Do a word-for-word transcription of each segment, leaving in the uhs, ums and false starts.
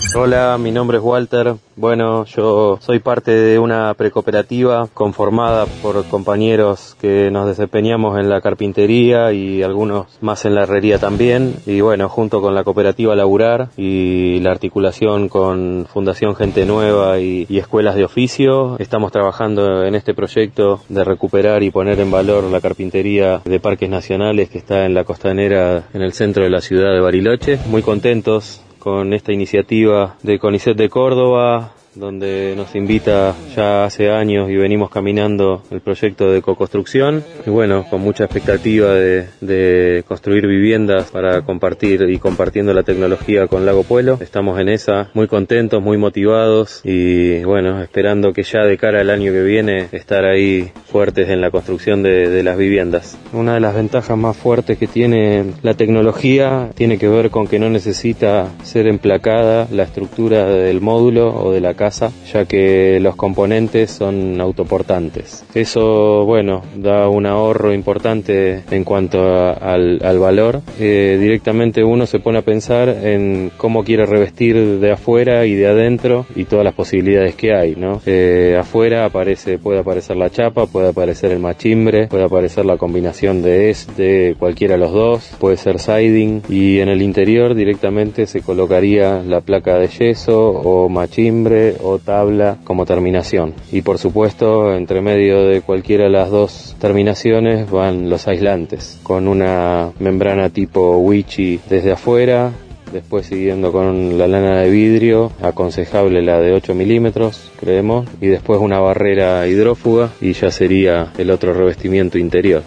Hola, mi nombre es Walter. Bueno, yo soy parte de una precooperativa conformada por compañeros que nos desempeñamos en la carpintería y algunos más en la herrería también. Y bueno, junto con la cooperativa Laburar y la articulación con Fundación Gente Nueva y, y escuelas de oficio, estamos trabajando en este proyecto de recuperar y poner en valor la carpintería de Parques Nacionales que está en la costanera en el centro de la ciudad de Bariloche. Muy contentos con esta iniciativa de CONICET de Córdoba, donde nos invita ya hace años y venimos caminando el proyecto de coconstrucción y bueno, con mucha expectativa de, de construir viviendas para compartir y compartiendo la tecnología con Lago Puelo. Estamos en esa, muy contentos, muy motivados y bueno, esperando que ya de cara al año que viene estar ahí fuertes en la construcción de, de las viviendas. Una de las ventajas más fuertes que tiene la tecnología tiene que ver con que no necesita ser emplacada la estructura del módulo o de la casa, ya que los componentes son autoportantes. Eso, bueno, da un ahorro importante en cuanto a, al, al valor. Eh, directamente uno se pone a pensar en cómo quiere revestir de afuera y de adentro y todas las posibilidades que hay, ¿no? Eh, afuera aparece, puede aparecer la chapa, puede aparecer el machimbre, puede aparecer la combinación de, es, de cualquiera de los dos, puede ser siding, y en el interior directamente se colocaría la placa de yeso o machimbre o tabla como terminación. Y por supuesto, entre medio de cualquiera de las dos terminaciones van los aislantes, con una membrana tipo Wichi desde afuera, después siguiendo con la lana de vidrio, aconsejable la de ocho milímetros, creemos, y después una barrera hidrófuga y ya sería el otro revestimiento interior.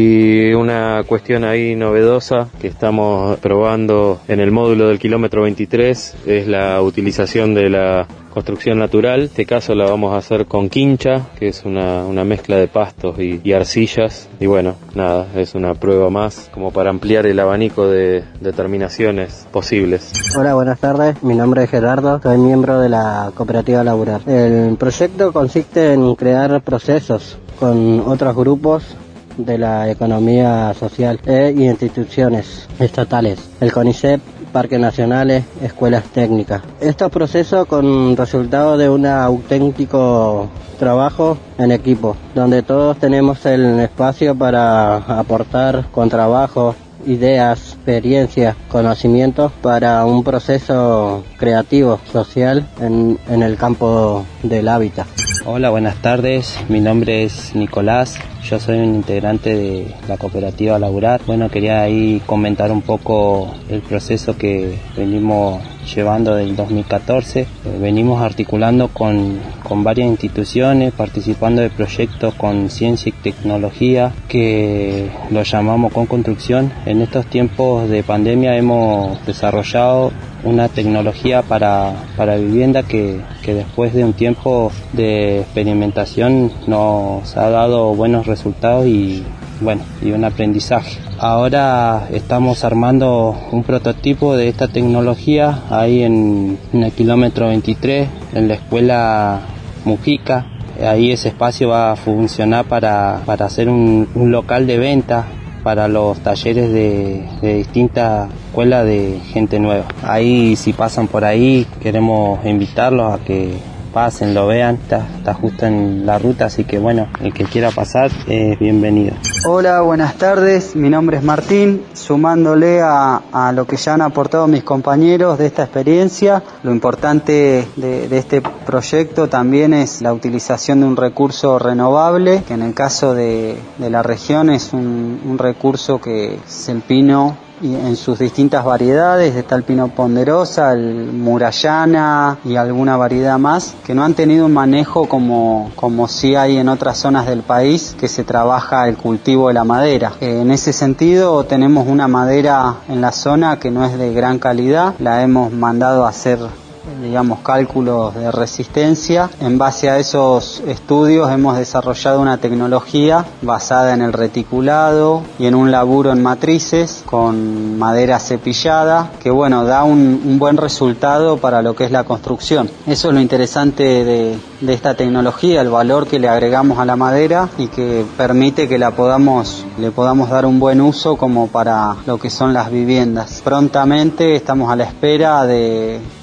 Y una cuestión ahí novedosa que estamos probando en el módulo del kilómetro veintitrés es la utilización de la construcción natural. En este caso la vamos a hacer con quincha, que es una, una mezcla de pastos y, y arcillas. Y bueno, nada, es una prueba más como para ampliar el abanico de, de terminaciones posibles. Hola, buenas tardes. Mi nombre es Gerardo, soy miembro de la cooperativa Laburar. El proyecto consiste en crear procesos con otros grupos de la economía social e instituciones estatales, el CONICET, parques nacionales, escuelas técnicas. Estos procesos con resultado de un auténtico trabajo en equipo, donde todos tenemos el espacio para aportar con trabajo, ideas, experiencias, conocimientos para un proceso creativo, social en, en el campo del hábitat. Hola, buenas tardes. Mi nombre es Nicolás. Yo soy un integrante de la cooperativa Laburar. Bueno, quería ahí comentar un poco el proceso que venimos llevando del dos mil catorce. Eh, venimos articulando con, con varias instituciones, participando de proyectos con ciencia y tecnología que lo llamamos CONConstrucción. En estos tiempos de pandemia hemos desarrollado una tecnología para, para vivienda que, que después de un tiempo de experimentación nos ha dado buenos resultados y bueno, y un aprendizaje. Ahora estamos armando un prototipo de esta tecnología ahí en, en el kilómetro veintitrés, en la escuela Mujica. Ahí ese espacio va a funcionar para, para hacer un, un local de venta para los talleres de, de distintas escuelas de gente nueva. Ahí, si pasan por ahí, queremos invitarlos a que pasen, lo vean. Está, está justo en la ruta, así que bueno, el que quiera pasar es bienvenido. Hola, buenas tardes, mi nombre es Martín. Sumándole a, a lo que ya han aportado mis compañeros de esta experiencia, lo importante de, de este proyecto también es la utilización de un recurso renovable, que en el caso de, de la región es un, un recurso que es el pino y en sus distintas variedades. Está el pino ponderosa, el murallana y alguna variedad más que no han tenido un manejo como, como sí hay en otras zonas del país, que se trabaja el cultivo de la madera. En ese sentido tenemos una madera en la zona que no es de gran calidad, la hemos mandado a hacer, digamos, cálculos de resistencia. En base a esos estudios hemos desarrollado una tecnología basada en el reticulado y en un laburo en matrices con madera cepillada que, bueno, da un, un buen resultado para lo que es la construcción. Eso es lo interesante de, de esta tecnología, el valor que le agregamos a la madera y que permite que la podamos, le podamos dar un buen uso como para lo que son las viviendas. Prontamente estamos a la espera de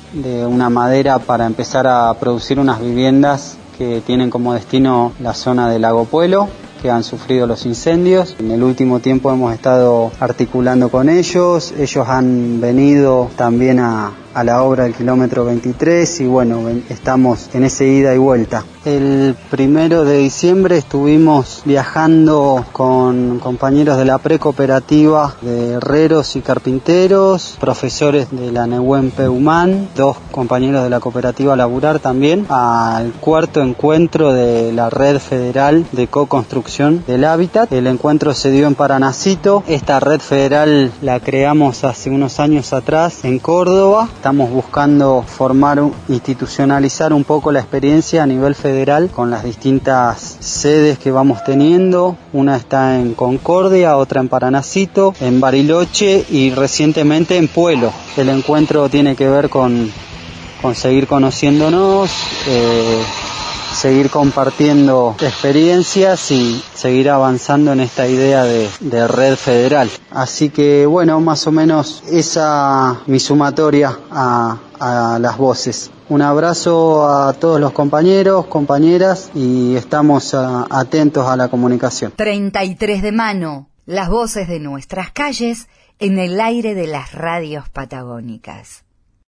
de una madera para empezar a producir unas viviendas que tienen como destino la zona del Lago Puelo, que han sufrido los incendios. En el último tiempo hemos estado articulando con ellos, ellos han venido también a, a la obra del kilómetro veintitrés y bueno, estamos en ese ida y vuelta. El primero de diciembre estuvimos viajando con compañeros de la precooperativa de herreros y carpinteros, profesores de la Nehuen Peumán, dos compañeros de la cooperativa Laburar también, al cuarto encuentro de la Red Federal de Co-Construcción del Hábitat. El encuentro se dio en Paranacito. Esta red federal la creamos hace unos años atrás en Córdoba. Estamos buscando formar, institucionalizar un poco la experiencia a nivel federal con las distintas sedes que vamos teniendo. Una está en Concordia, otra en Paranacito, en Bariloche y recientemente en Puelo. El encuentro tiene que ver con, con seguir conociéndonos, eh, seguir compartiendo experiencias y seguir avanzando en esta idea de, de red federal. Así que bueno, más o menos esa mi sumatoria a, a las voces. Un abrazo a todos los compañeros, compañeras y estamos a, atentos a la comunicación. treinta y tres de mano, las voces de nuestras calles en el aire de las radios patagónicas.